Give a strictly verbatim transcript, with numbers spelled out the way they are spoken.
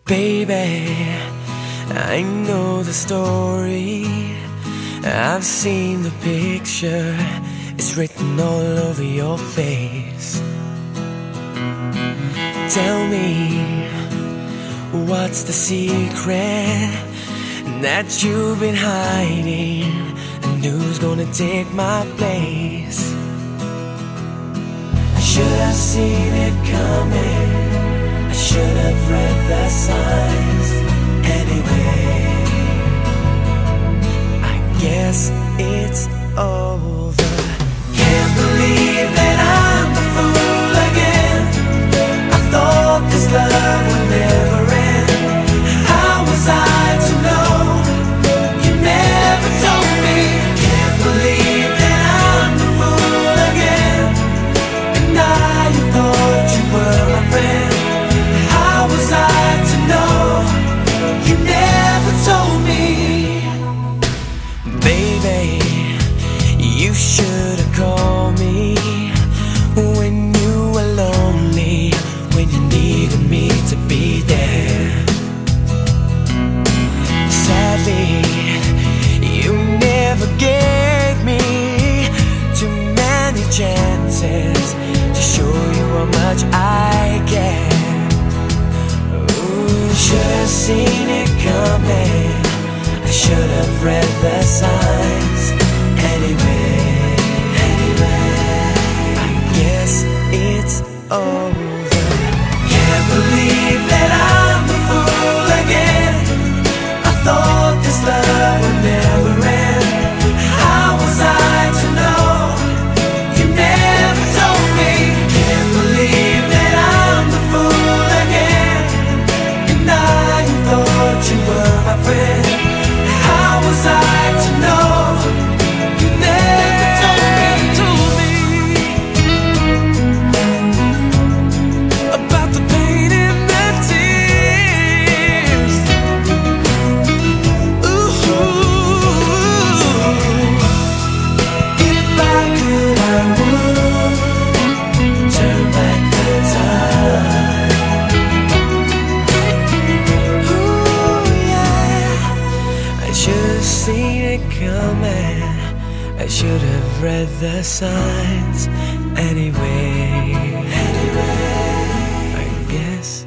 Baby, I know the story. I've seen the picture. It's written all over your face. Tell me, what's the secret that you've been hiding? And who's gonna take my place? I should have seen it coming. I should have read the signs. Anyway, I guess it's over. Can't believe that I'm a fool again. I thought this love would never end. How was I to know? You never told me. Can't believe that I'm a fool again. And now you thought you were my friend. How was I to know? You never told me. Baby, you should have called me when you were lonely, when you needed me to be there. Sadly, you never gave me too many chances to show you how much I care. Ooh, should have seen it coming. I should have read the signs. Anyway, anyway, I guess it's over. Can't believe that I'm a fool again. I thought this love would never end. How was I to know? You never told me. Can't believe that I'm a fool again. And now you thought you were my friend. How was I to know? You never told me, told me about the pain and the tears. Ooh, if I could, I would turn back the time. Ooh, yeah. I should have seen it coming. I should have read the signs. Anyway, anyway, I guess